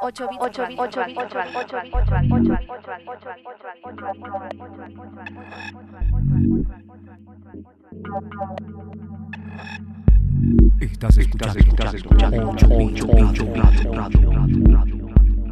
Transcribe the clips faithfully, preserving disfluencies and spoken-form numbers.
ocho bits, ocho bits, ocho bits, ocho bits, ocho bits, Estás escuchando, estás escuchando ocho bits, ocho bits, radio, radio, radio.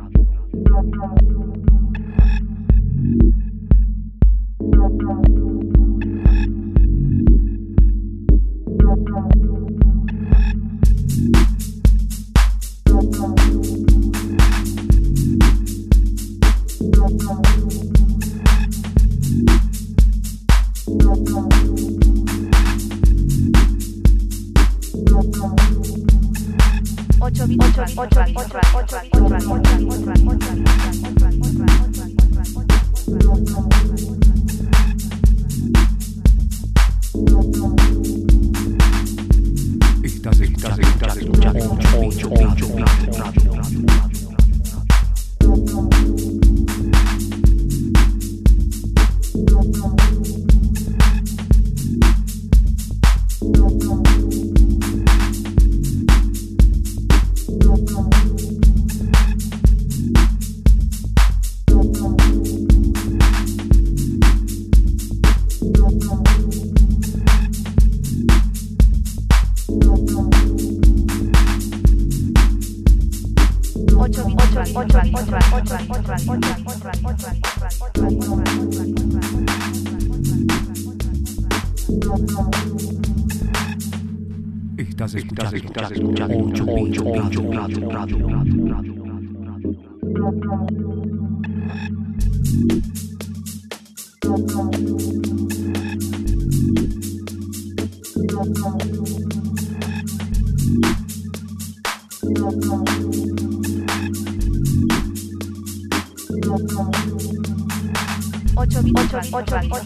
ocho bits, ocho bits, ocho bits, Estás escuchando, estás escuchando ocho bits, radio, radio, radio. Estás escuchando, estás escuchando ocho bits, ocho bits, radio, radio, radio, radio. ocho bits, ocho bits, ocho bits,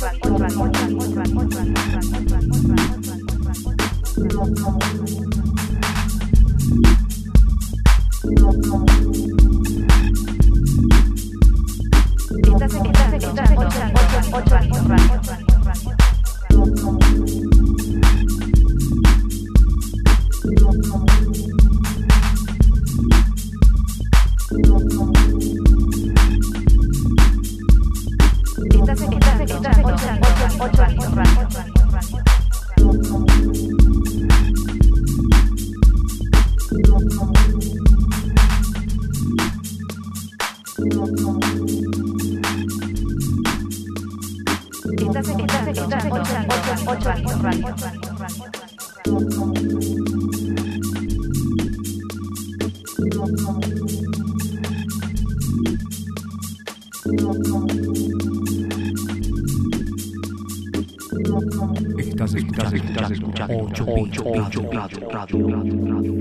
estás escuchando ocho bits, Estás escuchando, estás escuchando ocho bits, ocho bits, radio, radio, radio.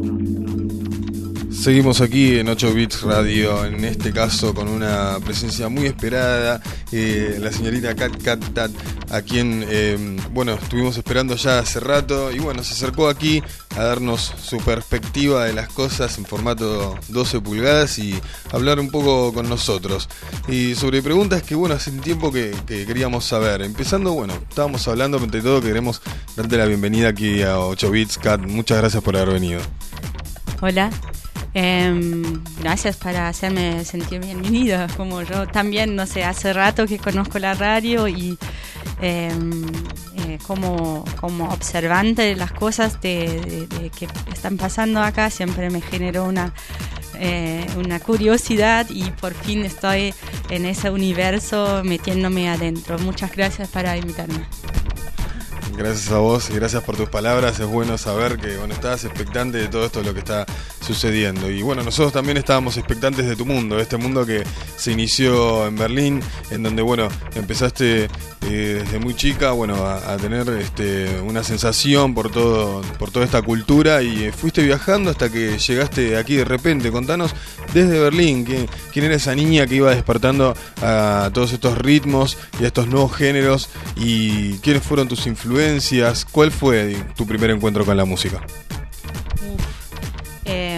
Seguimos aquí en ocho bits Radio, en este caso con una presencia muy esperada, eh, la señorita Cat Cat Tat, a quien, eh, bueno, estuvimos esperando ya hace rato y bueno, se acercó aquí a darnos su perspectiva de las cosas en formato doce pulgadas y hablar un poco con nosotros. Y sobre preguntas que, bueno, hace un tiempo que, que queríamos saber. Empezando, bueno, estábamos hablando, pero ante todo queremos darte la bienvenida aquí a ocho bits, Cat. Muchas gracias por haber venido. Hola. Eh, gracias por hacerme sentir bienvenida, como yo también, no sé, hace rato que conozco la radio y eh, eh, como, como observante de las cosas de, de, de que están pasando acá siempre me generó una, eh, una curiosidad y por fin estoy en ese universo metiéndome adentro. Muchas gracias por invitarme. Gracias a vos y gracias por tus palabras. Es bueno saber que, bueno, estás expectante de todo esto lo que está sucediendo. Y bueno, nosotros también estábamos expectantes de tu mundo, de este mundo que se inició en Berlín, en donde, bueno, empezaste eh, desde muy chica, bueno, a, a tener este, una sensación por todo, por toda esta cultura y eh, fuiste viajando hasta que llegaste aquí de repente. Contanos desde Berlín, ¿quién, quién era esa niña que iba despertando a todos estos ritmos y a estos nuevos géneros y quiénes fueron tus influencias. ¿Cuál fue tu primer encuentro con la música? Uf, eh,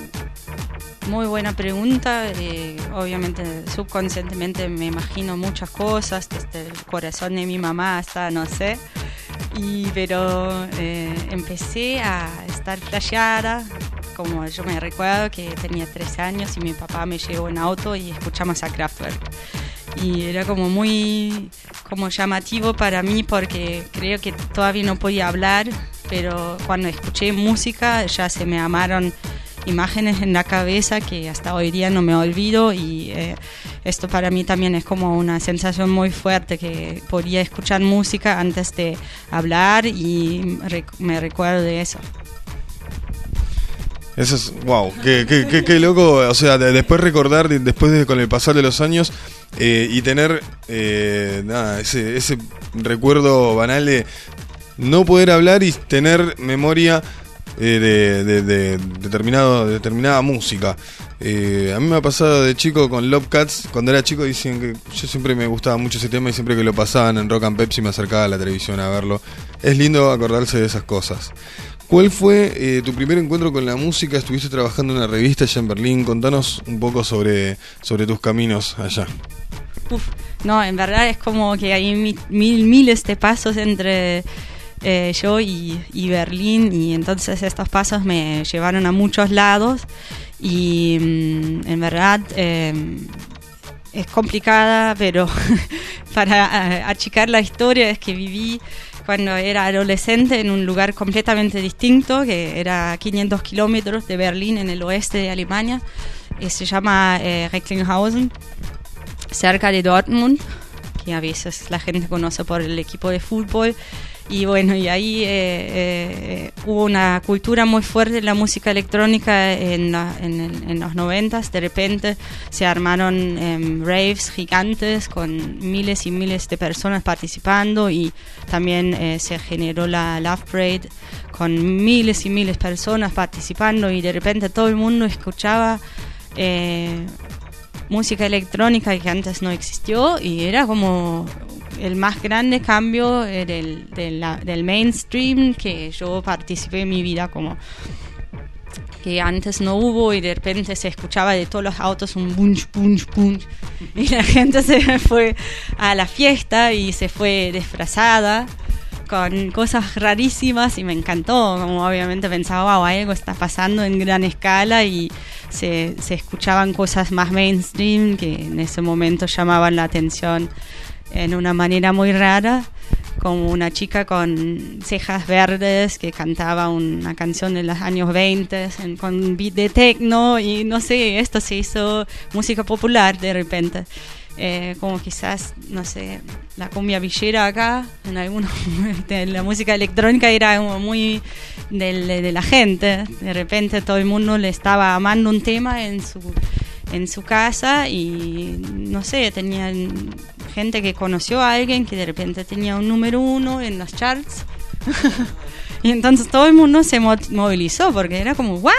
muy buena pregunta. Eh, obviamente, subconscientemente me imagino muchas cosas, desde el corazón de mi mamá hasta no sé. Y, pero eh, empecé a estar flasheada como yo me recuerdo que tenía trece años y mi papá me llevó en auto y escuchamos a Kraftwerk. Y era como muy como llamativo para mí porque creo que todavía no podía hablar, pero cuando escuché música ya se me amaron imágenes en la cabeza que hasta hoy día no me olvido, y eh, esto para mí también es como una sensación muy fuerte, que podía escuchar música antes de hablar y rec- me recuerdo de eso. Eso es, wow, qué, qué, qué, qué loco, o sea, de, después recordar, de, después de con el pasar de los años eh, y tener eh, nada, ese, ese recuerdo banal de no poder hablar y tener memoria eh, de, de, de, determinado, de determinada música. Eh, a mí me ha pasado de chico con Love Cats, cuando era chico dicen que yo siempre me gustaba mucho ese tema y siempre que lo pasaban en Rock and Pepsi me acercaba a la televisión a verlo. Es lindo acordarse de esas cosas. ¿Cuál fue eh, tu primer encuentro con la música? Estuviste trabajando en una revista allá en Berlín. Contanos un poco sobre, sobre tus caminos allá. Uf, no, en verdad es como que hay mil, mil miles de pasos entre eh, yo y, y Berlín, y entonces estos pasos me llevaron a muchos lados y mm, en verdad eh, es complicada, pero para achicar la historia es que viví cuando era adolescente en un lugar completamente distinto, que era quinientos kilómetros de Berlín, en el oeste de Alemania, y se llama eh, Recklinghausen, cerca de Dortmund, que a veces la gente conoce por el equipo de fútbol. Y bueno, y ahí eh, eh, hubo una cultura muy fuerte de la música electrónica en, la, en, en los noventas. De repente se armaron eh, raves gigantes con miles y miles de personas participando, y también eh, se generó la Love Parade con miles y miles de personas participando, y de repente todo el mundo escuchaba eh, música electrónica que antes no existió, y era como el más grande cambio eh, del, del, la, del mainstream que yo participé en mi vida, como que antes no hubo, y de repente se escuchaba de todos los autos un bunch, bunch, bunch, y la gente se fue a la fiesta y se fue disfrazada con cosas rarísimas, y me encantó, como obviamente pensaba, wow, algo está pasando en gran escala, y se, se escuchaban cosas más mainstream que en ese momento llamaban la atención en una manera muy rara, como una chica con cejas verdes que cantaba una canción de los años veinte en, con un beat de techno, y no sé, esto se hizo música popular de repente. Eh, como quizás, no sé, la cumbia villera acá, en algunos de la música electrónica era como muy del, de la gente. De repente todo el mundo le estaba amando un tema en su en su casa, y no sé, tenían gente que conoció a alguien que de repente tenía un número uno en los charts y entonces todo el mundo se mo- movilizó porque era como ¿what?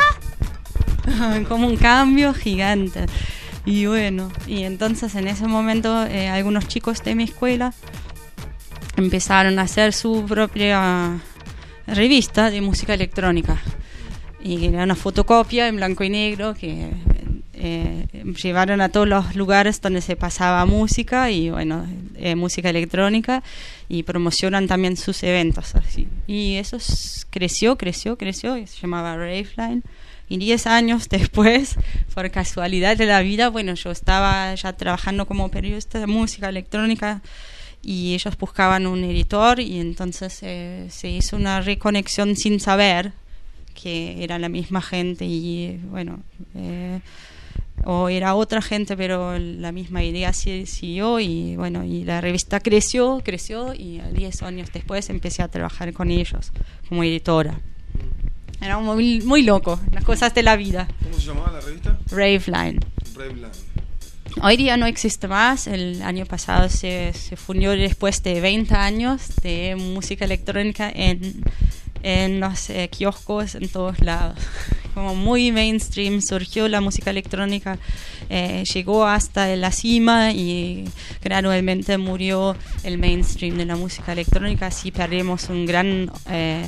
Como un cambio gigante. Y bueno, y entonces en ese momento eh, algunos chicos de mi escuela empezaron a hacer su propia revista de música electrónica, y era una fotocopia en blanco y negro que eh, llevaron a todos los lugares donde se pasaba música, y bueno, eh, música electrónica, y promocionan también sus eventos así. Y eso es, creció, creció, creció, y se llamaba Raveline. Y diez años después, por casualidad de la vida, bueno, yo estaba ya trabajando como periodista de música electrónica, y ellos buscaban un editor, y entonces eh, se hizo una reconexión sin saber que era la misma gente, y bueno, eh, o era otra gente, pero la misma idea siguió, y bueno, y la revista creció, creció, y diez años después empecé a trabajar con ellos como editora. Era muy, muy loco, las cosas de la vida. ¿Cómo se llamaba la revista? Raveline. Raveline. Hoy día no existe más. El año pasado se, se fundió después de veinte años de música electrónica en, en los eh, kioscos en todos lados. Como muy mainstream surgió la música electrónica, eh, llegó hasta la cima, y gradualmente murió el mainstream de la música electrónica. Así perdimos un gran... Eh,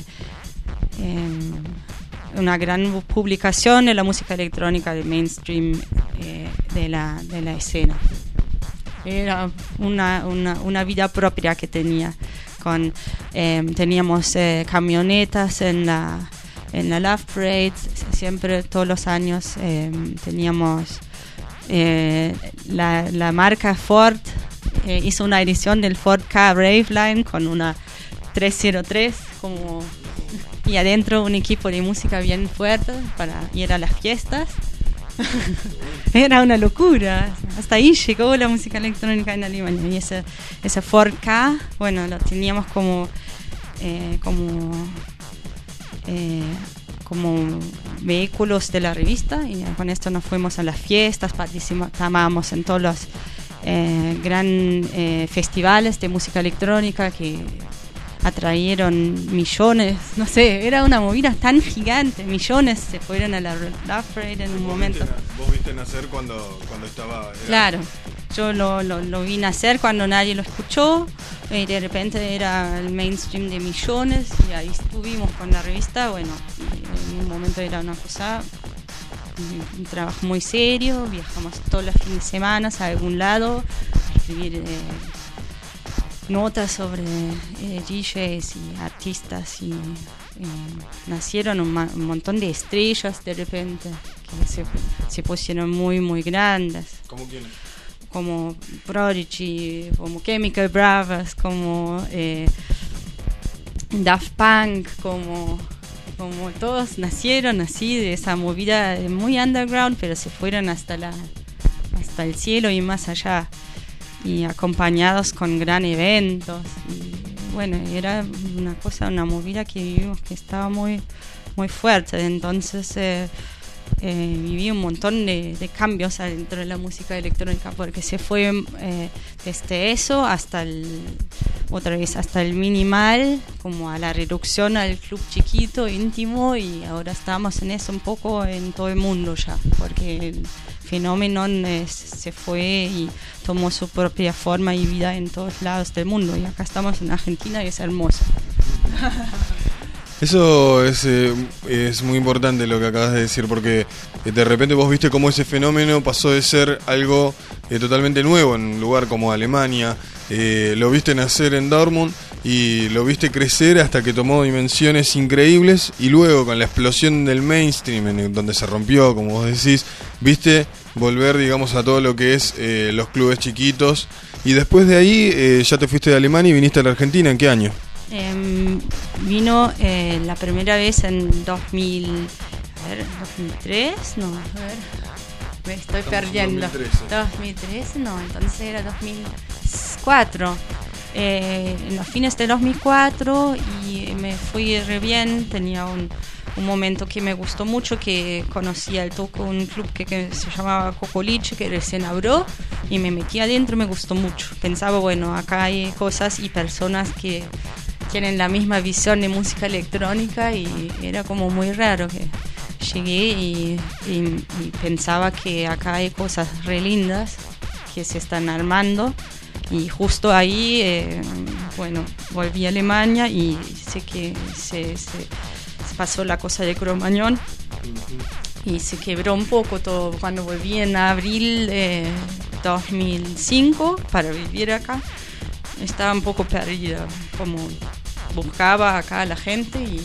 Eh, una gran publicación de la música electrónica del mainstream eh, de, la, de la escena. Era una, una, una vida propia que tenía. Con, eh, teníamos eh, camionetas en la, en la Love Parade, siempre todos los años eh, teníamos eh, la, la marca Ford, eh, hizo una edición del Ford Ka Raveline con una trescientos tres como, y adentro un equipo de música bien fuerte para ir a las fiestas. Era una locura, hasta ahí llegó la música electrónica en Alemania. Y ese, ese Ford Ka, bueno, lo teníamos como eh, como eh, como vehículos de la revista, y con esto nos fuimos a las fiestas, participábamos en todos los eh, gran eh, festivales de música electrónica que atrayeron millones, no sé, era una movida tan gigante, millones se fueron a la Love Parade en un ¿Vos momento. Viste, vos viste nacer cuando, cuando estaba... Era... Claro, yo lo, lo, lo vi nacer cuando nadie lo escuchó, y de repente era el mainstream de millones, y ahí estuvimos con la revista. Bueno, en un momento era una cosa, un, un trabajo muy serio, viajamos todos los fines de semana a algún lado, a escribir... Eh, notas sobre eh, D Js y artistas, y eh, nacieron un, ma- un montón de estrellas de repente que se, se pusieron muy muy grandes, ¿Cómo quiénes? como Prodigy, como Chemical Brothers, como eh, Daft Punk, como como todos nacieron así de esa movida muy underground, pero se fueron hasta la hasta el cielo y más allá, y acompañados con gran eventos. Y bueno, era una cosa, una movida que vivimos que estaba muy muy fuerte. Entonces eh, eh, viví un montón de, de cambios dentro de la música electrónica, porque se fue eh, desde eso hasta el otra vez hasta el minimal, como a la reducción al club chiquito, íntimo, y ahora estamos en eso un poco en todo el mundo ya, porque el fenómeno eh, se fue y tomó su propia forma y vida en todos lados del mundo, y acá estamos en Argentina y es hermoso. Eso es, eh, es muy importante lo que acabas de decir, porque eh, de repente vos viste cómo ese fenómeno pasó de ser algo eh, totalmente nuevo en un lugar como Alemania, eh, lo viste nacer en Dortmund y lo viste crecer hasta que tomó dimensiones increíbles, y luego con la explosión del mainstream, en donde se rompió, como vos decís, viste volver, digamos, a todo lo que es eh, los clubes chiquitos, y después de ahí eh, ya te fuiste de Alemania y viniste a la Argentina. ¿En qué año? Eh, vino eh, la primera vez en dos mil, a ver, dos mil tres, no, a ver, me estoy Estamos perdiendo. en dos mil trece. dos mil trece, no, entonces era dos mil cuatro. Eh, en los fines de dos mil cuatro, y me fui re bien. Tenía un, un momento que me gustó mucho, que conocí al toque un club que, que se llamaba Cocoliche, que recién abrió, y me metí adentro, me gustó mucho. Pensaba, bueno, acá hay cosas y personas que tienen la misma visión de música electrónica, y era como muy raro que llegué y, y, y pensaba que acá hay cosas re lindas que se están armando. Y justo ahí, eh, bueno, volví a Alemania y sé que se, se, se pasó la cosa de Cromañón y se quebró un poco todo. Cuando volví en abril de dos mil cinco para vivir acá, estaba un poco perdida, como buscaba acá a la gente y...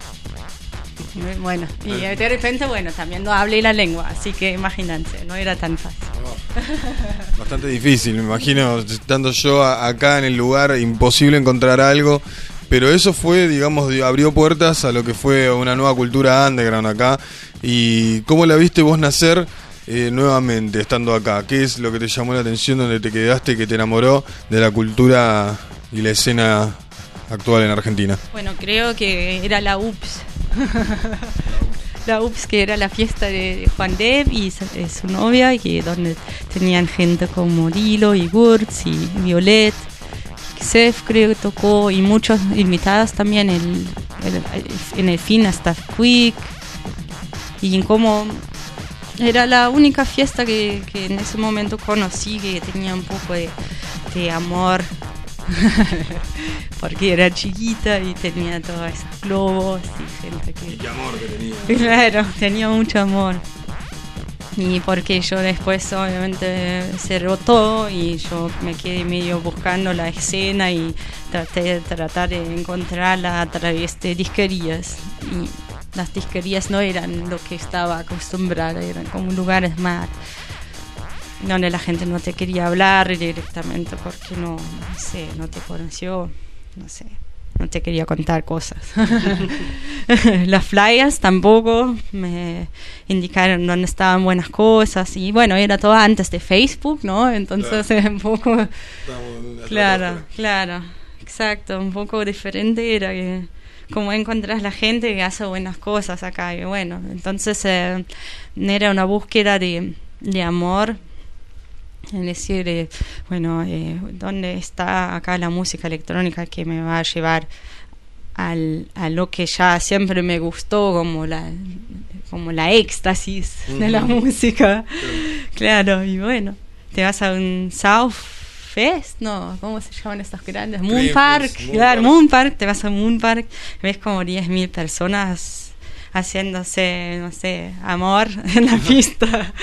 Bueno, y de repente, bueno, también no hablé la lengua, así que imagínate, no era tan fácil. Bastante difícil, me imagino, estando yo a, acá en el lugar, imposible encontrar algo, pero eso fue, digamos, abrió puertas a lo que fue una nueva cultura underground acá. ¿Y cómo la viste vos nacer eh, nuevamente estando acá? ¿Qué es lo que te llamó la atención, donde te quedaste, que te enamoró de la cultura y la escena actual en Argentina? Bueno, creo que era la U P S. La U P S, que era la fiesta de Juan Deb y su, eh, su novia, y que donde tenían gente como Dilo y Gurtz y Violet, Sef creo que tocó, y muchos invitados también, el, el, en el fin hasta Quick, y como era la única fiesta que, que en ese momento conocí que tenía un poco de, de amor. Porque era chiquita y tenía todos esos globos y gente que... Y qué amor que tenía. Claro, tenía mucho amor. Y porque yo después obviamente se rotó y yo me quedé medio buscando la escena y traté de tratar de encontrarla a través de disquerías. las disquerías no eran lo que estaba acostumbrada, eran como lugares más donde la gente no te quería hablar directamente porque no, no sé, no te conoció, no sé, no te quería contar cosas. Las flyers tampoco me indicaron dónde estaban buenas cosas y bueno, era todo antes de Facebook, ¿no? Entonces claro. Un poco, claro, claro, exacto, un poco diferente era que cómo encontrás la gente que hace buenas cosas acá y bueno, entonces eh, era una búsqueda de, de amor. Es decir, eh, bueno, eh, ¿dónde está acá la música electrónica que me va a llevar al, a lo que ya siempre me gustó, como la como la éxtasis uh-huh. de la música? Uh-huh. Claro, y bueno, te vas a un South Fest, no, ¿cómo se llaman estos grandes? Moon Park, Moon claro, Park. Moon Park, te vas a Moon Park, ves como diez mil personas haciéndose, no sé, amor en la pista.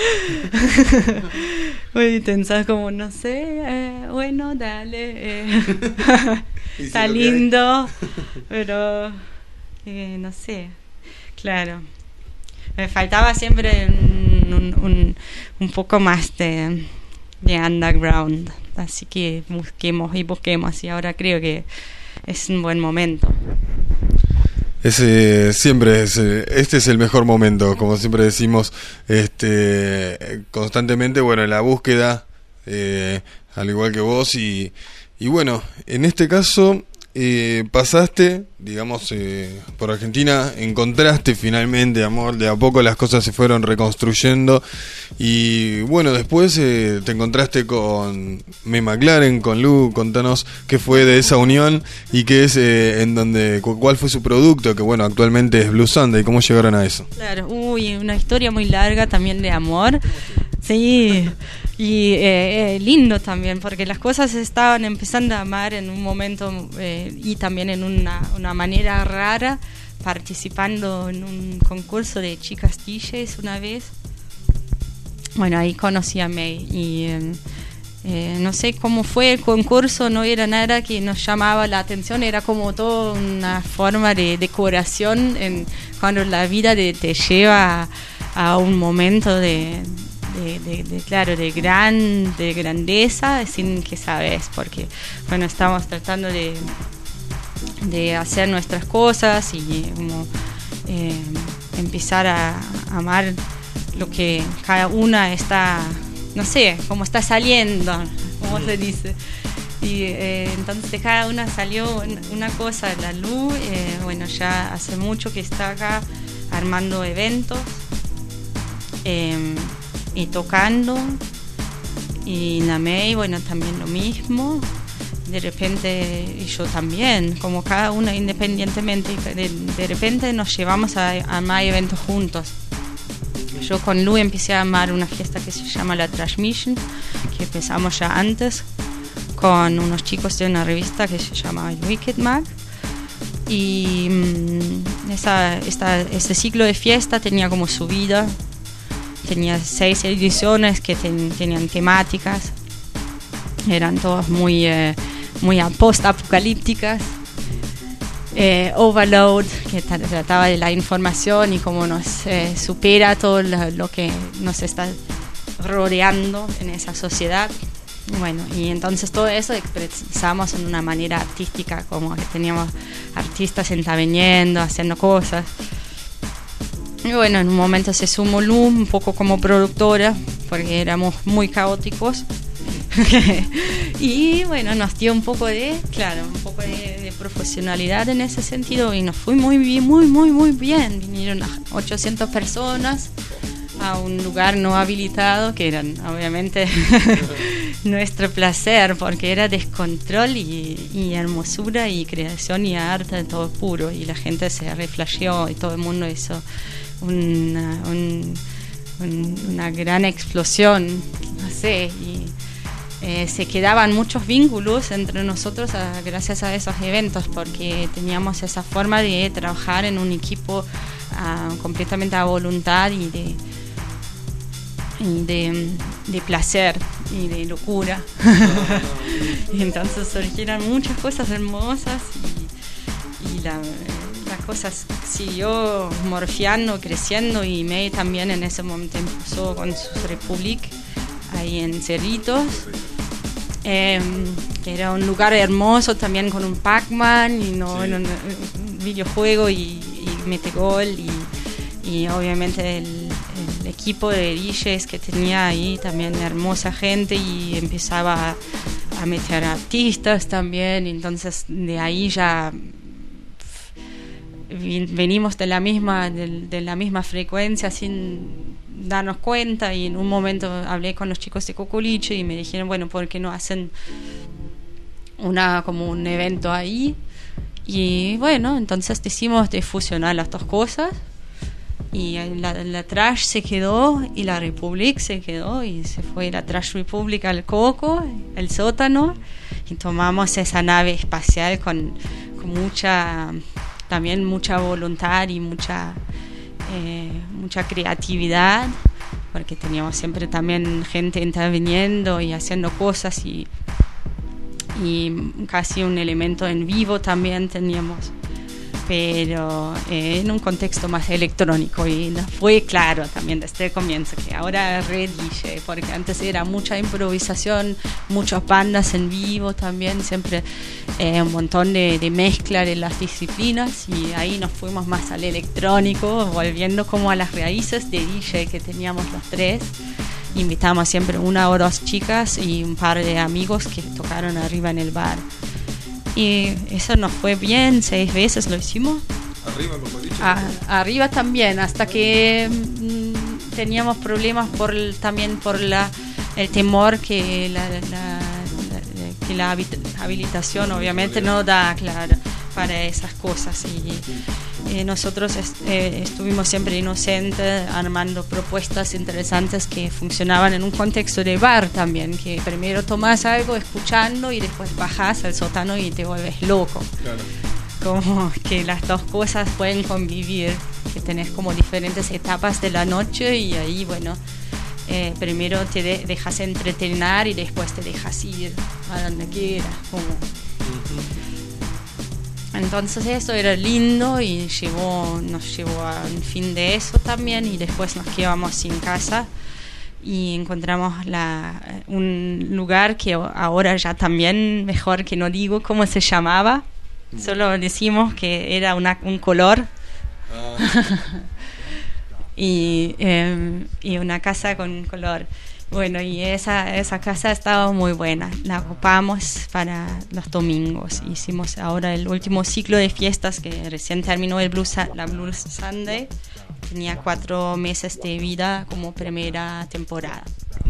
Y pensás como, no sé, eh, bueno, dale, eh. Está lindo, pero eh, no sé, claro. Me faltaba siempre un, un, un, un poco más de, de underground, así que busquemos y busquemos, y ahora creo que es un buen momento. Ese siempre es, este es el mejor momento, como siempre decimos, este, constantemente, bueno, en la búsqueda, eh, al igual que vos, y, y bueno, en este caso eh, pasaste, digamos, eh, por Argentina, encontraste finalmente amor, de a poco las cosas se fueron reconstruyendo, y bueno, después eh, te encontraste con Me McLaren, con Lu. Contanos qué fue de esa unión y qué es eh, en donde, cuál fue su producto, que bueno, actualmente es Blue Sunday, cómo llegaron a eso. Claro, uy, una historia muy larga también de amor, sí, y eh, eh, lindo también, porque las cosas se estaban empezando a amar en un momento eh, y también en una, una manera rara, participando en un concurso de chicas D Js una vez. Bueno, ahí conocí a May y eh, eh, no sé cómo fue el concurso, no era nada que nos llamaba la atención, era como toda una forma de decoración en, cuando la vida de, te lleva a, a un momento de, de, de, de, claro, de gran de grandeza sin que sabes, porque bueno, estamos tratando de, de hacer nuestras cosas y como eh, empezar a, a amar lo que cada una está, no sé, cómo está saliendo, cómo se dice. Y eh, entonces de cada una salió una cosa. La Lu, eh, bueno, ya hace mucho que está acá armando eventos eh, y tocando. Y la May, bueno, también lo mismo. De repente, y yo también, como cada una independientemente, de, de repente nos llevamos a armar eventos juntos. Yo con Lu empecé a armar una fiesta que se llama La Transmission, que empezamos ya antes con unos chicos de una revista que se llama el Wicked Mag, y mmm, esa, esta, ese ciclo de fiesta tenía como su vida, tenía seis ediciones que ten, tenían temáticas, eran todas muy, eh, muy post-apocalípticas. Eh, Overload, que t- trataba de la información y cómo nos eh, supera todo lo, lo que nos está rodeando en esa sociedad. Bueno, y entonces todo eso expresamos en una manera artística, como que teníamos artistas interviniendo, haciendo cosas. Y bueno, en un momento se sumó Lu, un poco como productora, porque éramos muy caóticos. Y bueno, nos dio un poco de, claro, un poco de, de profesionalidad en ese sentido y nos fue muy bien, muy, muy, muy bien. Vinieron ochocientas personas a un lugar no habilitado, que eran obviamente nuestro placer, porque era descontrol y, y hermosura y creación y arte, todo puro, y la gente se reflasheó y todo el mundo hizo una, un, un, una gran explosión, no sé, y Eh, se quedaban muchos vínculos entre nosotros a, gracias a esos eventos, porque teníamos esa forma de trabajar en un equipo uh, completamente a voluntad y de, y de, de placer y de locura. Y entonces surgieron muchas cosas hermosas y, y la, la cosa siguió morfeando, creciendo y May también en ese momento empezó con su Republic ahí en Cerritos. Eh, que era un lugar hermoso también con un Pac-Man y no, Sí. en un, un videojuego y, y Metegol y, y obviamente el, el equipo de D Js que tenía ahí también hermosa gente y empezaba a, a meter artistas también, entonces de ahí ya venimos de la misma de, de la misma frecuencia sin darnos cuenta, y en un momento hablé con los chicos de Cocoliche y me dijeron, bueno, ¿por qué no hacen una como un evento ahí? Y bueno, entonces decidimos de fusionar las dos cosas y la, la Trash se quedó y la Republic se quedó y se fue la Trash Republic al Coco, el sótano, y tomamos esa nave espacial con, con mucha también mucha voluntad y mucha eh, mucha creatividad, porque teníamos siempre también gente interviniendo y haciendo cosas y, y casi un elemento en vivo también teníamos, pero eh, en un contexto más electrónico, y nos fue claro también desde el comienzo que ahora re D J, porque antes era mucha improvisación, muchas bandas en vivo también, siempre eh, un montón de, de mezcla de las disciplinas, y ahí nos fuimos más al electrónico, volviendo como a las raíces de D J que teníamos los tres. Invitamos siempre una o dos chicas y un par de amigos que tocaron arriba en el bar. Y eso nos fue bien, seis veces lo hicimos. Arriba con boliche. A, arriba también, hasta que mm, teníamos problemas por el, también por la el temor que la, la, la, que la habilitación obviamente no da, claro, para esas cosas. Y eh, nosotros est eh, estuvimos siempre inocentes, armando propuestas interesantes que funcionaban en un contexto de bar también, que primero tomás algo escuchando y después bajás al sótano y te vuelves loco. Claro. Como que las dos cosas pueden convivir, que tenés como diferentes etapas de la noche y ahí, bueno, eh, primero te de dejas entretener y después te dejas ir a donde quieras, como... Entonces eso era lindo y llevó, nos llevó a un fin de eso también, y después nos quedamos sin casa y encontramos la, un lugar que ahora ya también mejor que no digo cómo se llamaba, solo decimos que era una, un color. Ah. y, eh, y una casa con color. Bueno, y esa, esa casa estaba muy buena, la ocupamos para los domingos. Hicimos ahora el último ciclo de fiestas que recién terminó el Blues, la Blues Sunday. Tenía cuatro meses de vida como primera temporada.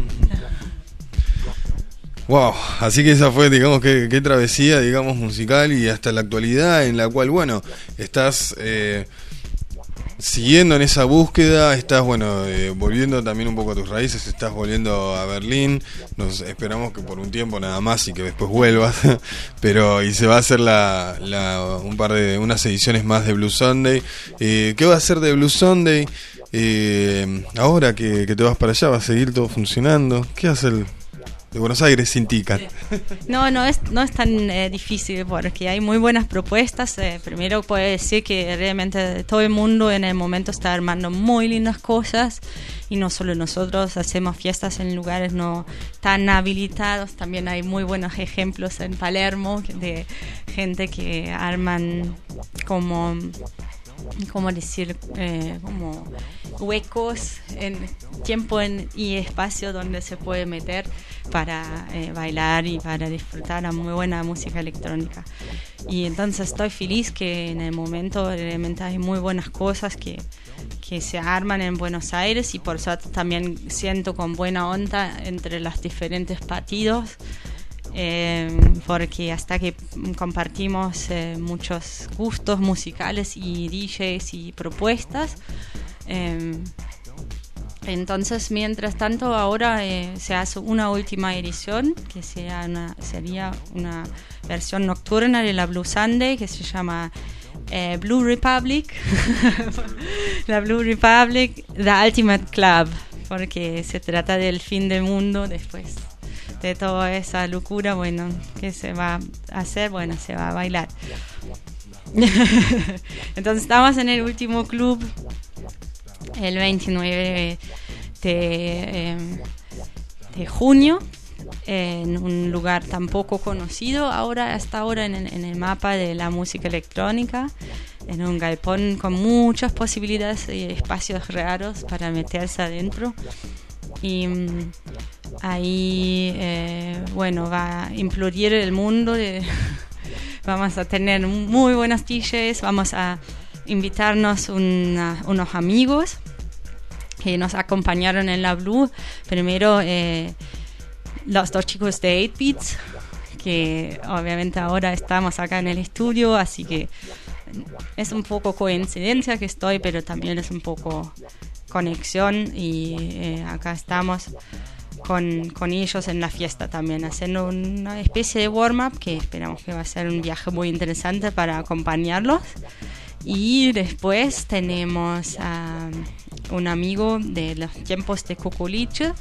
Wow, así que esa fue, digamos, qué, qué travesía, digamos, musical, y hasta la actualidad en la cual, bueno, estás... Eh, siguiendo en esa búsqueda, estás, bueno, eh, volviendo también un poco a tus raíces, estás volviendo a Berlín, nos esperamos que por un tiempo nada más y que después vuelvas, pero y se va a hacer la, la un par de, unas ediciones más de Blue Sunday. Eh, ¿qué va a hacer de Blue Sunday? Eh, ahora que, que te vas para allá, ¿va a seguir todo funcionando? ¿Qué hace el de Buenos Aires sin Ticat? No, no es, no es tan eh, difícil, porque hay muy buenas propuestas. Eh, primero puedo decir que realmente todo el mundo en el momento está armando muy lindas cosas, y no solo nosotros hacemos fiestas en lugares no tan habilitados, también hay muy buenos ejemplos en Palermo de gente que arman como... ¿cómo decir? Eh, como huecos en tiempo en, y espacio donde se puede meter para eh, bailar y para disfrutar a muy buena música electrónica. Y entonces estoy feliz que en el momento realmente hay muy buenas cosas que, que se arman en Buenos Aires, y por eso también siento con buena onda entre los diferentes partidos. Eh, porque hasta que compartimos eh, muchos gustos musicales y D Js y propuestas, eh, entonces mientras tanto ahora eh, se hace una última edición que sea una, sería una versión nocturna de la Blue Sunday, que se llama eh, Blue Republic la Blue Republic The Ultimate Club, porque se trata del fin del mundo después de toda esa locura. Bueno, ¿qué se va a hacer? Bueno, se va a bailar. Entonces estamos en el último club el veintinueve de, eh, de junio, en un lugar tan poco conocido ahora, hasta ahora en, en el mapa de la música electrónica, en un galpón con muchas posibilidades y espacios raros para meterse adentro. Y um, ahí, eh, bueno, va a implodir el mundo. De vamos a tener muy buenos D Js, vamos a invitarnos una, unos amigos que nos acompañaron en la Blue. Primero, eh, los dos chicos de ocho bits, que obviamente ahora estamos acá en el estudio, así que es un poco coincidencia que estoy, pero también es un poco conexión, y eh, acá estamos con, con ellos en la fiesta también, haciendo una especie de warm-up que esperamos que va a ser un viaje muy interesante para acompañarlos. Y después tenemos a un amigo de los tiempos de Cuculiche,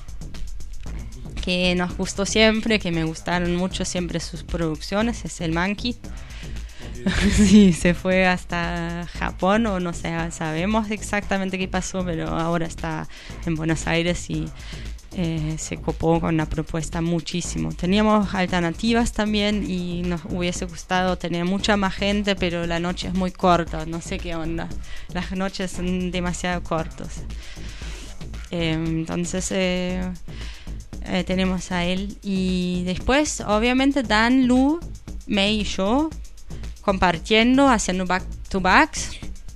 que nos gustó siempre, que me gustaron mucho siempre sus producciones, es el Monkey. Sí, se fue hasta Japón, o no sé, sabemos exactamente qué pasó, pero ahora está en Buenos Aires y eh, se copó con la propuesta muchísimo. Teníamos alternativas también y nos hubiese gustado tener mucha más gente, pero la noche es muy corta, no sé qué onda, las noches son demasiado cortas. Eh, entonces eh, eh, tenemos a él, y después obviamente Dan, Lu, May y yo compartiendo, haciendo back-to-backs,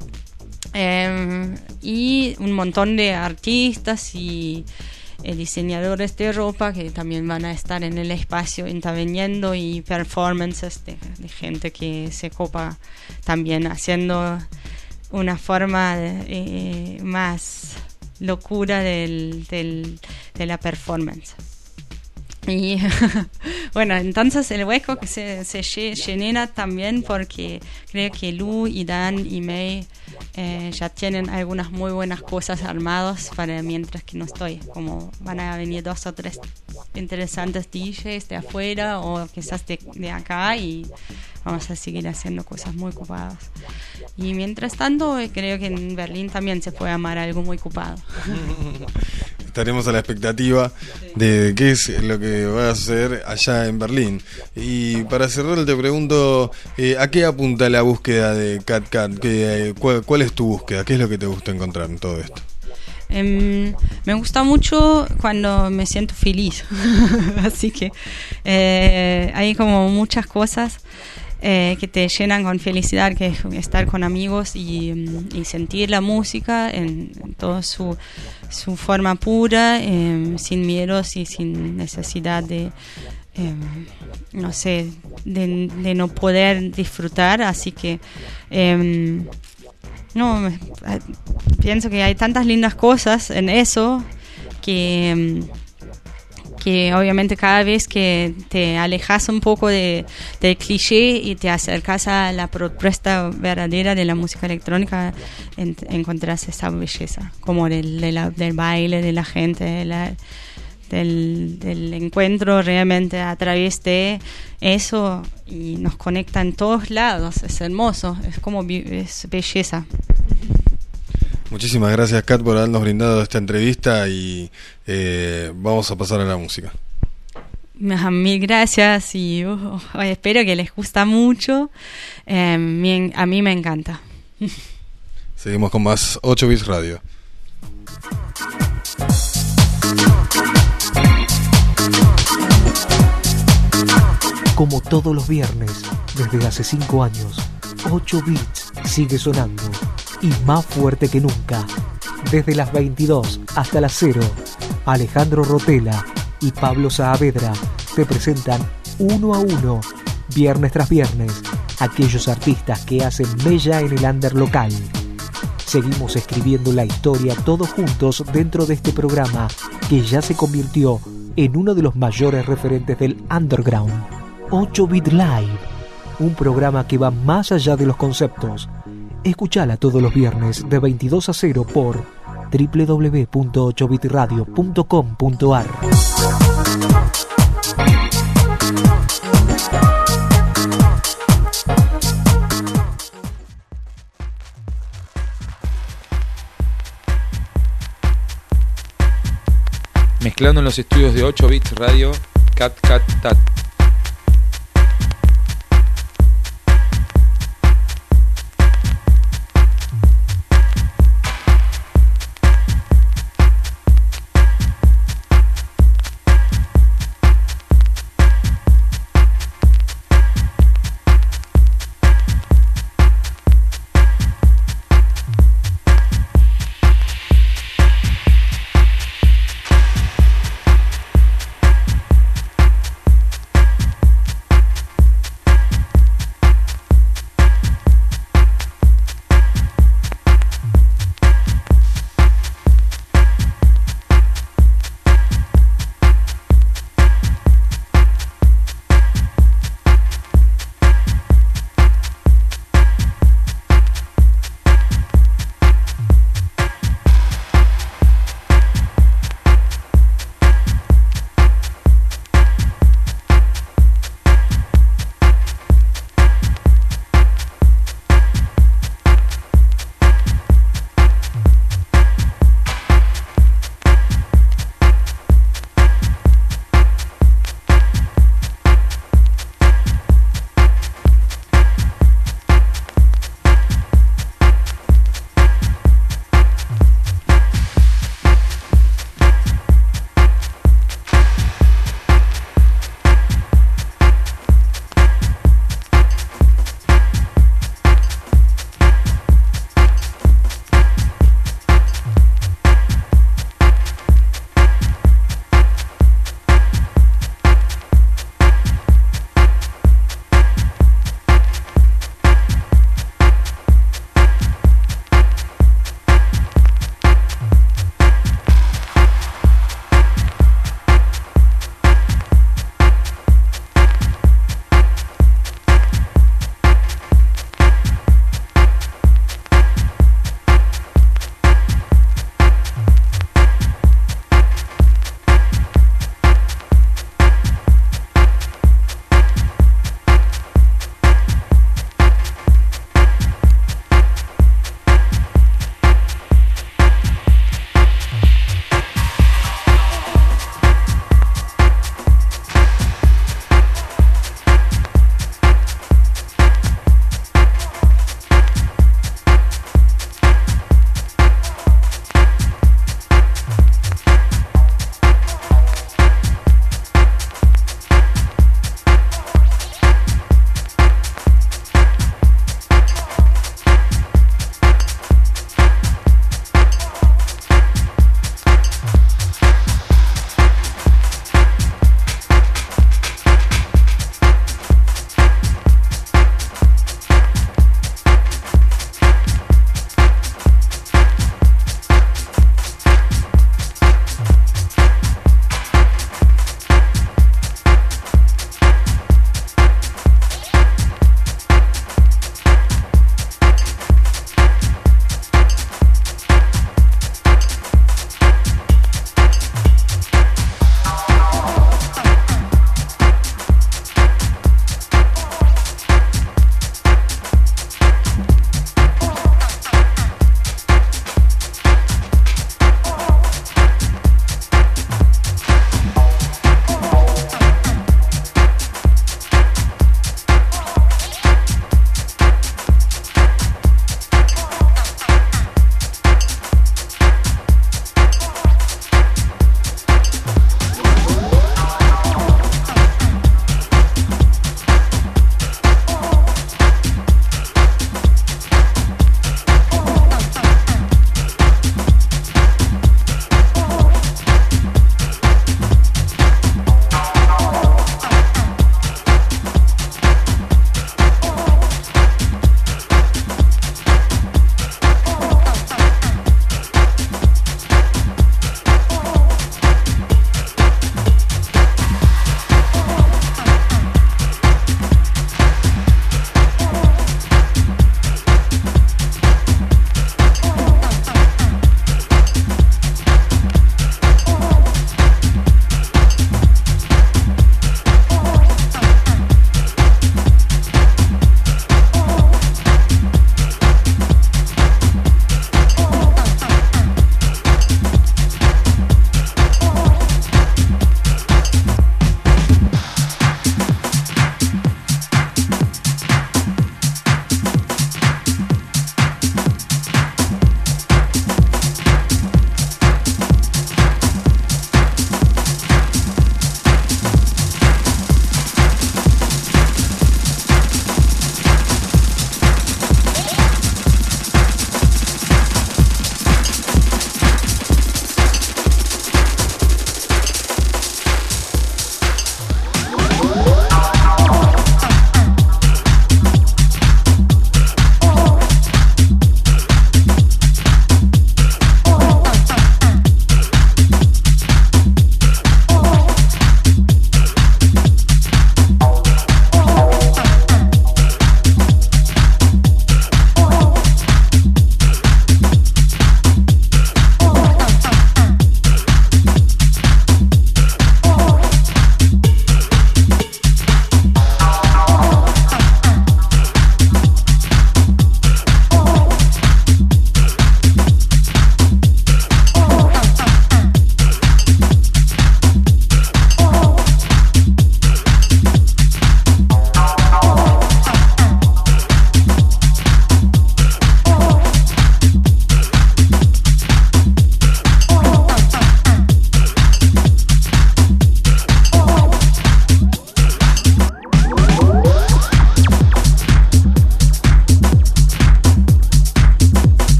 eh, y un montón de artistas y eh, diseñadores de ropa que también van a estar en el espacio interviniendo, y performances de, de gente que se copa también haciendo una forma de, eh, más locura del, del, de la performance. Y bueno, entonces el hueco que se, se llena también porque creo que Lu y Dan y May eh, ya tienen algunas muy buenas cosas armadas para mientras que no estoy. Como van a venir dos o tres interesantes D Js de afuera o quizás de, de acá, y vamos a seguir haciendo cosas muy copadas. Y mientras tanto, creo que en Berlín también se puede armar algo muy copado. Estaremos a la expectativa de qué es lo que va a suceder allá en Berlín. Y para cerrar te pregunto, eh, ¿a qué apunta la búsqueda de Cat Cat? ¿Qué, cuál, ¿Cuál es tu búsqueda? ¿Qué es lo que te gusta encontrar en todo esto? Um, me gusta mucho cuando me siento feliz. Así que eh, hay como muchas cosas Eh, que te llenan con felicidad, que es estar con amigos y, y sentir la música en, en toda su, su forma pura, eh, sin miedos y sin necesidad de eh, no sé, de, de no poder disfrutar. Así que eh, no, pienso que hay tantas lindas cosas en eso que eh, que obviamente cada vez que te alejas un poco de, del cliché y te acercas a la propuesta verdadera de la música electrónica, en, encontrás esa belleza, como del, de la, del baile, de la gente, de la, del, del encuentro realmente a través de eso, y nos conecta en todos lados. Es hermoso, es como es belleza. Muchísimas gracias, Kat, por habernos brindado esta entrevista, y eh, vamos a pasar a la música. Mil gracias, y uh, espero que les gusta mucho. Eh, mi, a mí me encanta. Seguimos con más ocho bits Radio. Como todos los viernes, desde hace cinco años, ocho bits sigue sonando, y más fuerte que nunca. Desde las veintidós hasta las cero, Alejandro Rotela y Pablo Saavedra te presentan uno a uno, viernes tras viernes, aquellos artistas que hacen mella en el under local. Seguimos escribiendo la historia todos juntos dentro de este programa que ya se convirtió en uno de los mayores referentes del underground. ocho bit Live, un programa que va más allá de los conceptos. Escuchala todos los viernes de veintidós a cero por doble u doble u doble u punto ocho bit radio punto com punto a r. Mezclando en los estudios de ocho bits Radio, Cat Cat Tat.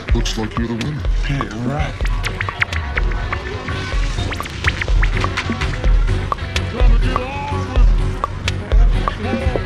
Looks like you're the winner. Hey, all right. Gonna get on with it.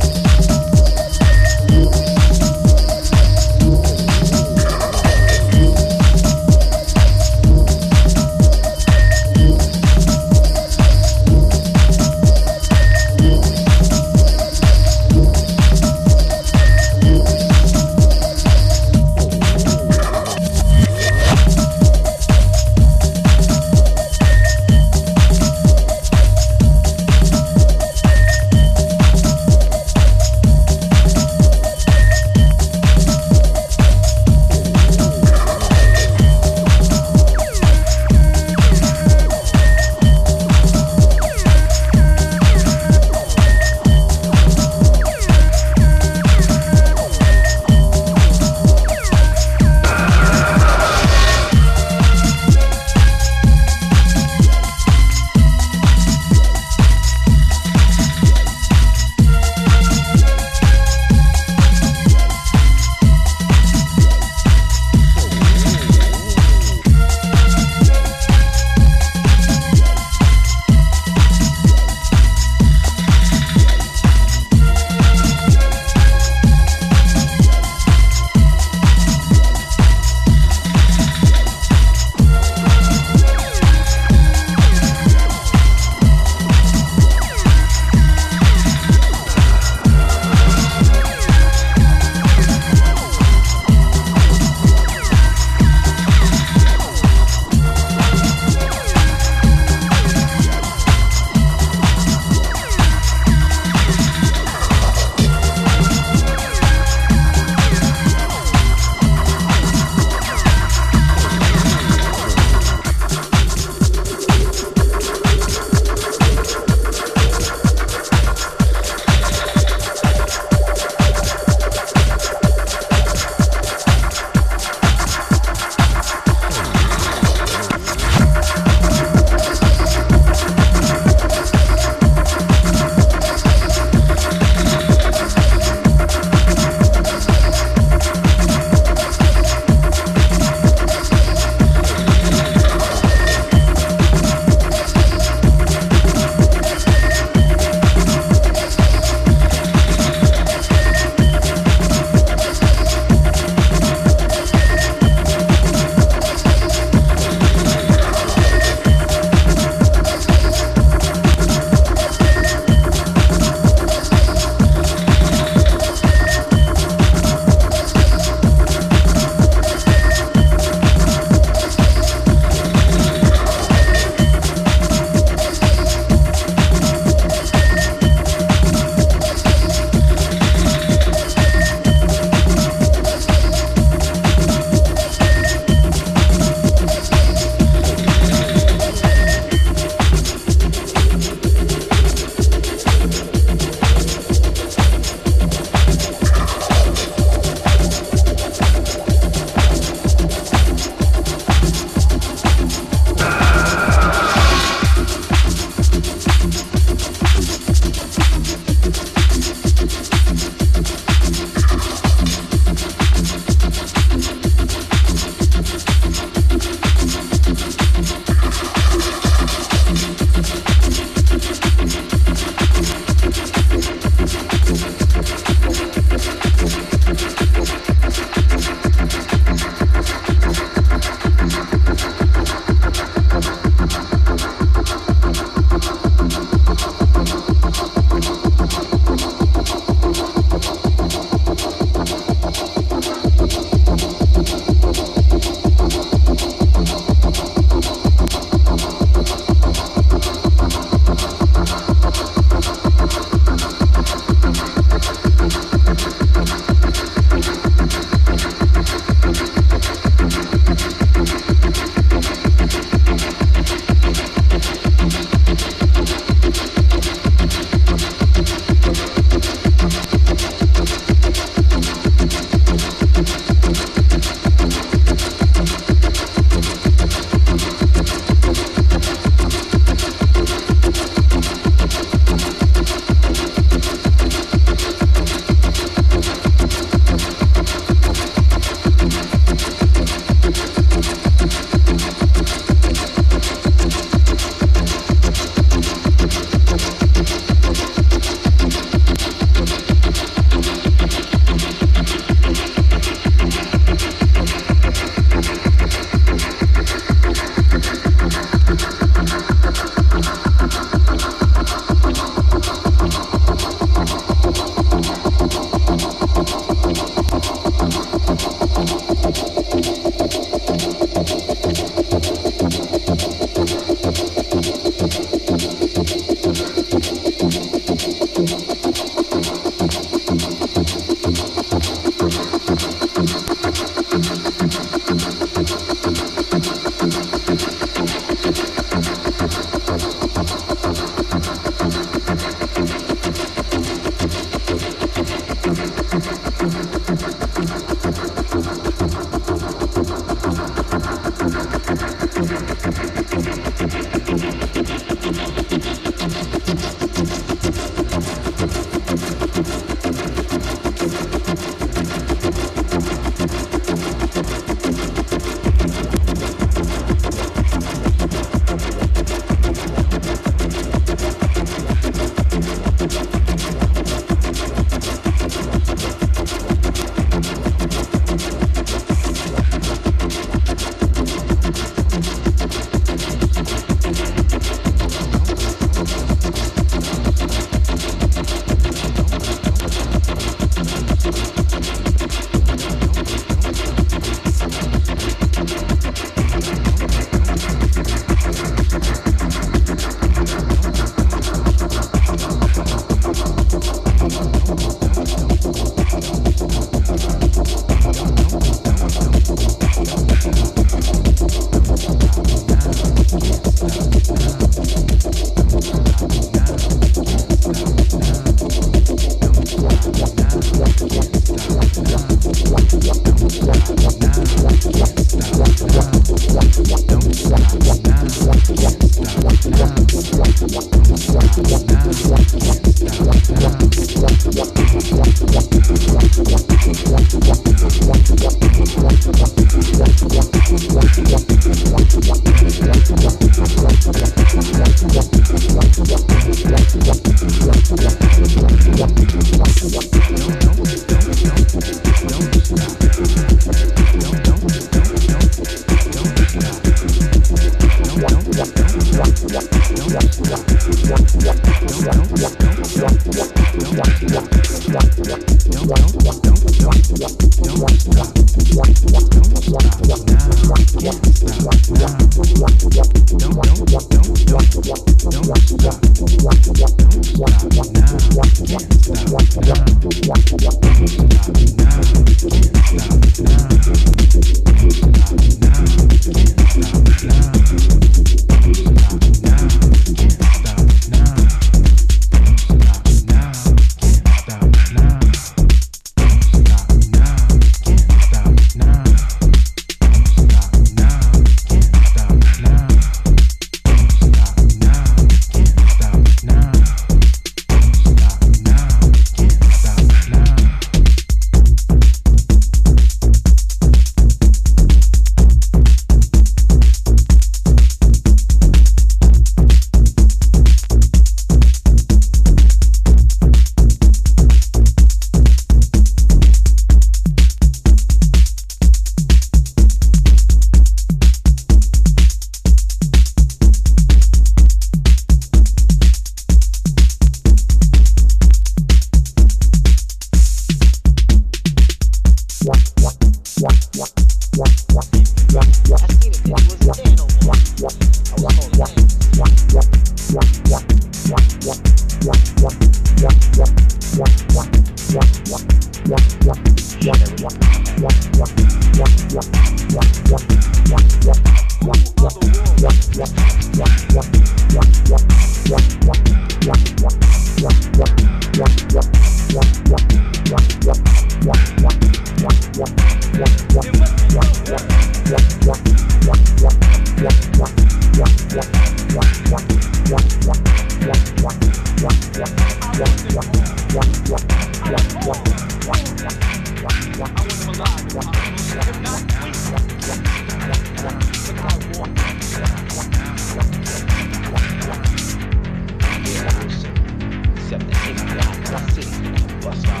Except the hip hop, I see, bust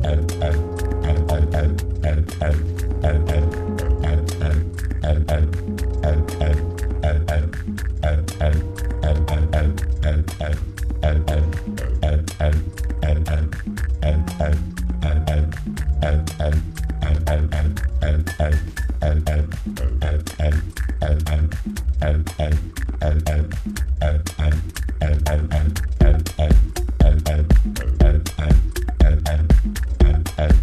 Al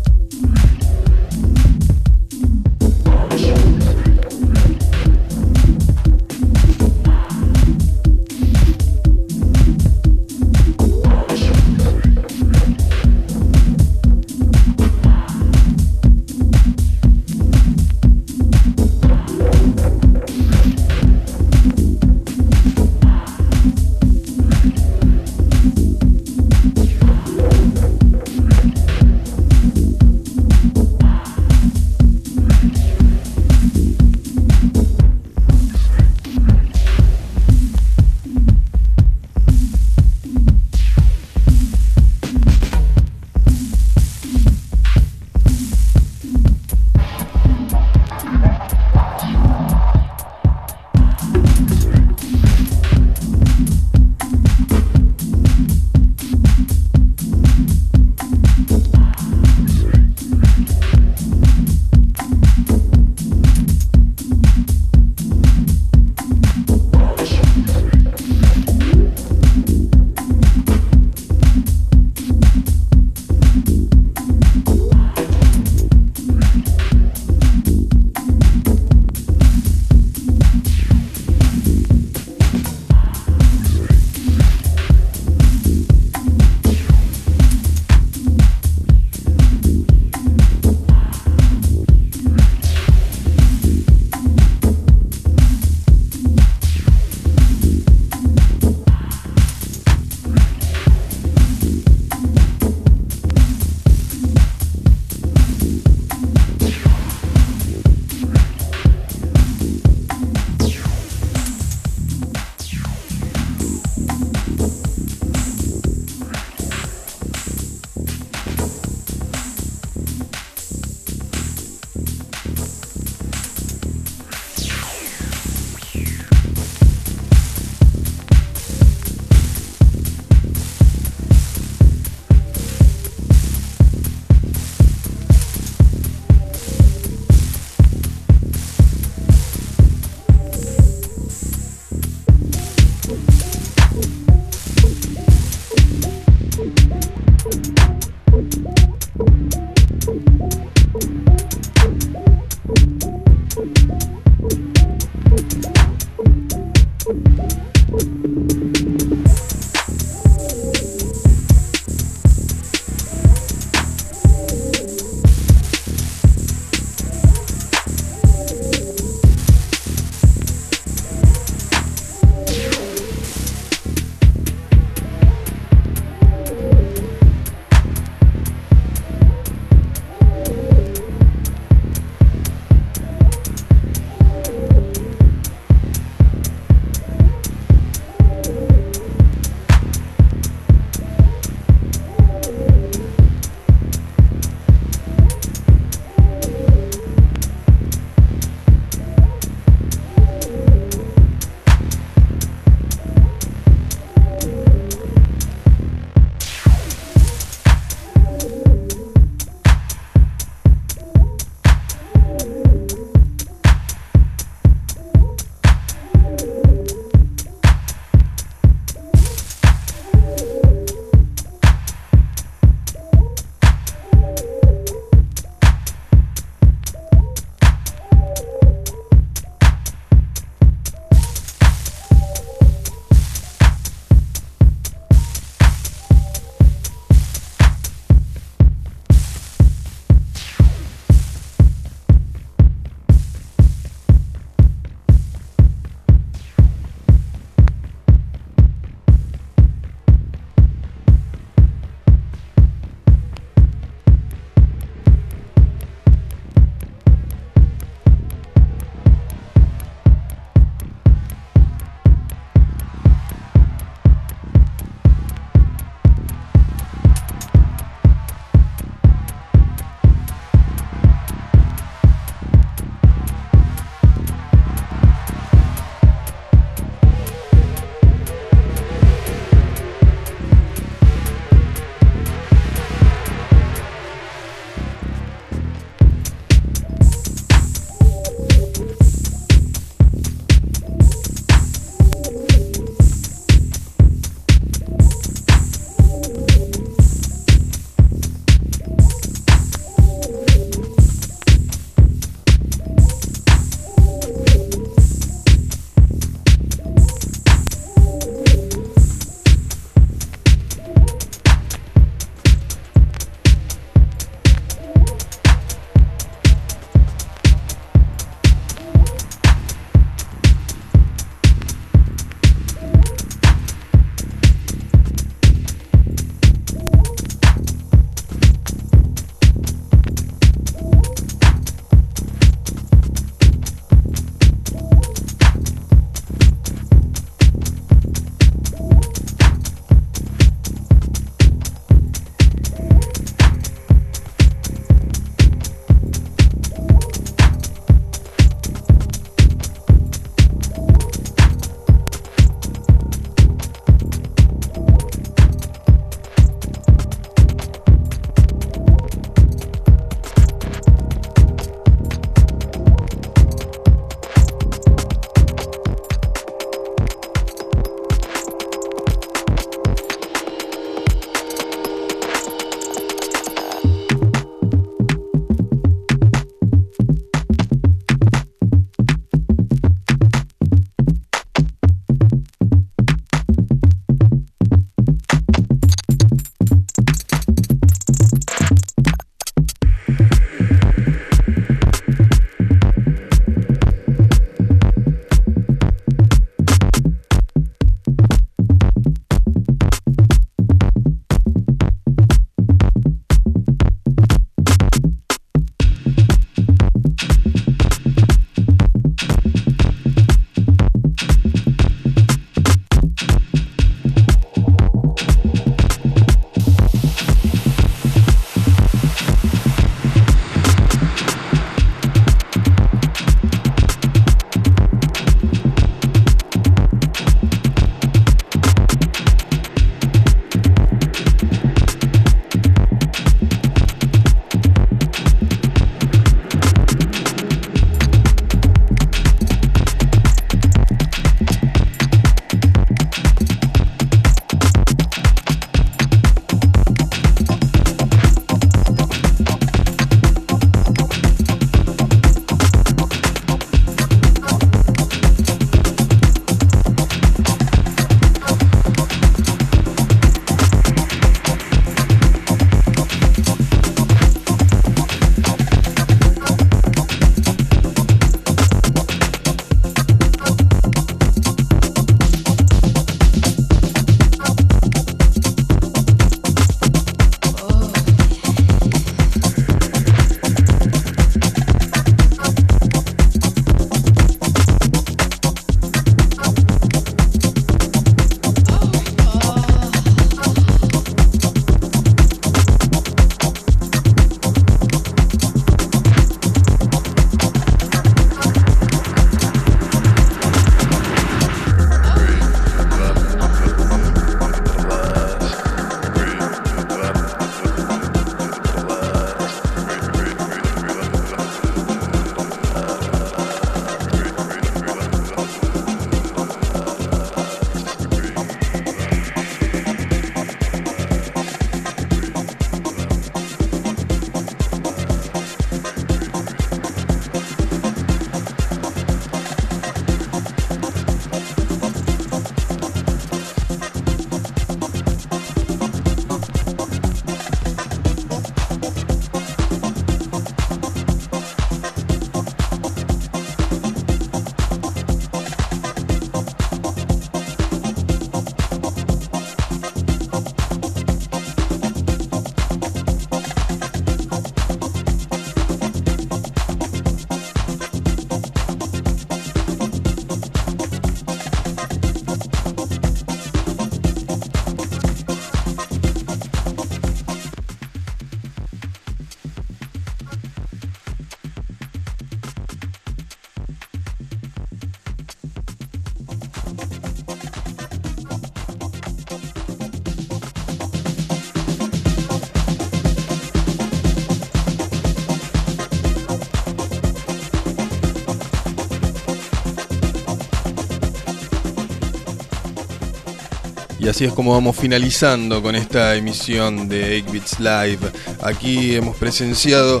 Y así es como vamos finalizando con esta emisión de eight bits Live. Aquí hemos presenciado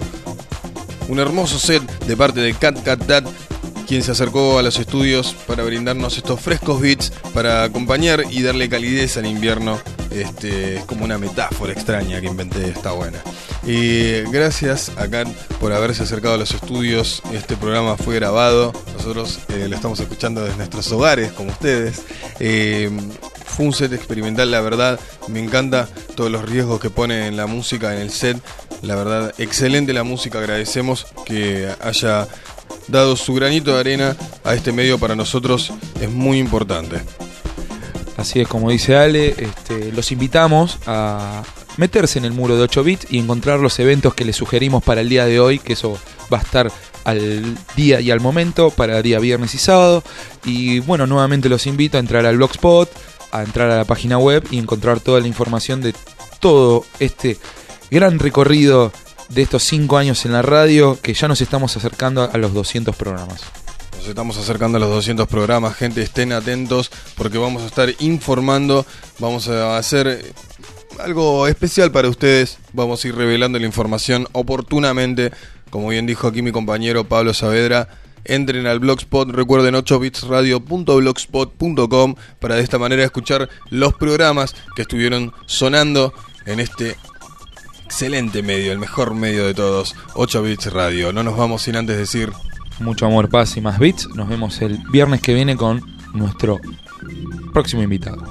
un hermoso set de parte de Cat Cat Dat, quien se acercó a los estudios para brindarnos estos frescos beats para acompañar y darle calidez al invierno. Este, es como una metáfora extraña que inventé, está buena. Y gracias a Cat por haberse acercado a los estudios. Este programa fue grabado, nosotros eh, lo estamos escuchando desde nuestros hogares, como ustedes. Eh, fue un set experimental, la verdad, me encanta todos los riesgos que pone en la música, en el set. La verdad, excelente la música, agradecemos que haya dado su granito de arena a este medio, para nosotros es muy importante. Así es, como dice Ale, este, los invitamos a meterse en el muro de ocho bits y encontrar los eventos que les sugerimos para el día de hoy, que eso va a estar al día y al momento para día viernes y sábado. Y bueno, nuevamente los invito a entrar al Blogspot, a entrar a la página web y encontrar toda la información de todo este gran recorrido de estos cinco años en la radio, que ya nos estamos acercando a los doscientos programas. Nos estamos acercando a los doscientos programas, gente, estén atentos porque vamos a estar informando, vamos a hacer algo especial para ustedes, vamos a ir revelando la información oportunamente, como bien dijo aquí mi compañero Pablo Saavedra. Entren al Blogspot, recuerden ocho bits radio punto blogspot punto com para de esta manera escuchar los programas que estuvieron sonando en este excelente medio, el mejor medio de todos, ocho bits Radio. No nos vamos sin antes decir mucho amor, paz y más bits. Nos vemos el viernes que viene con nuestro próximo invitado.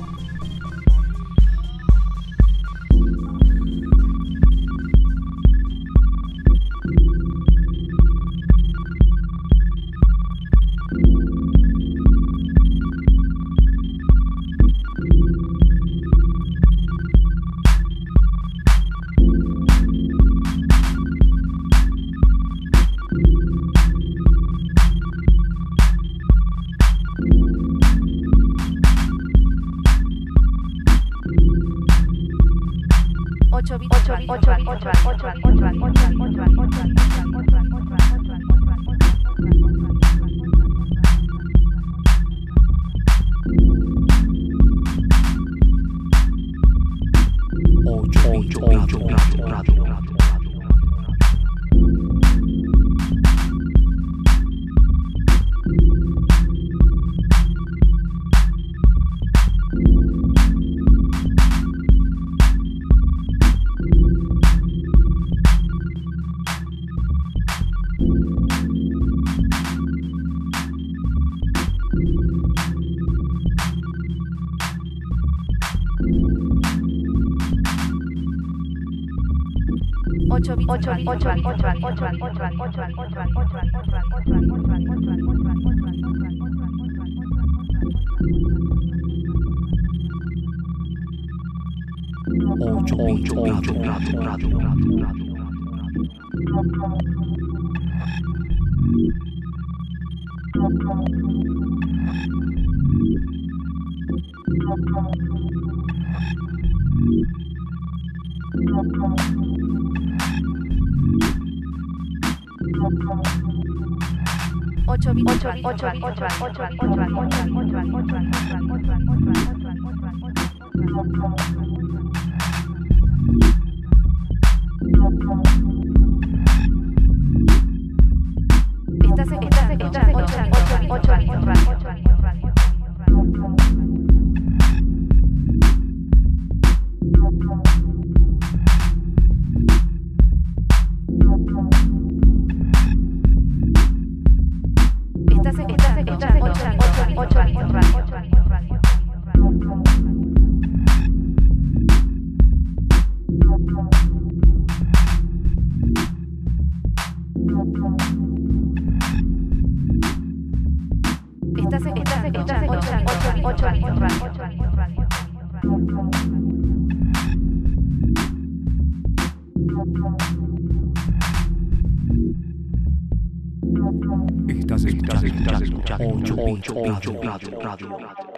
Estás escuchando ocho bits radio. Estás escuchando ocho bits radio. Estás escuchando ocho bits radio. Estás escuchando ocho bits radio.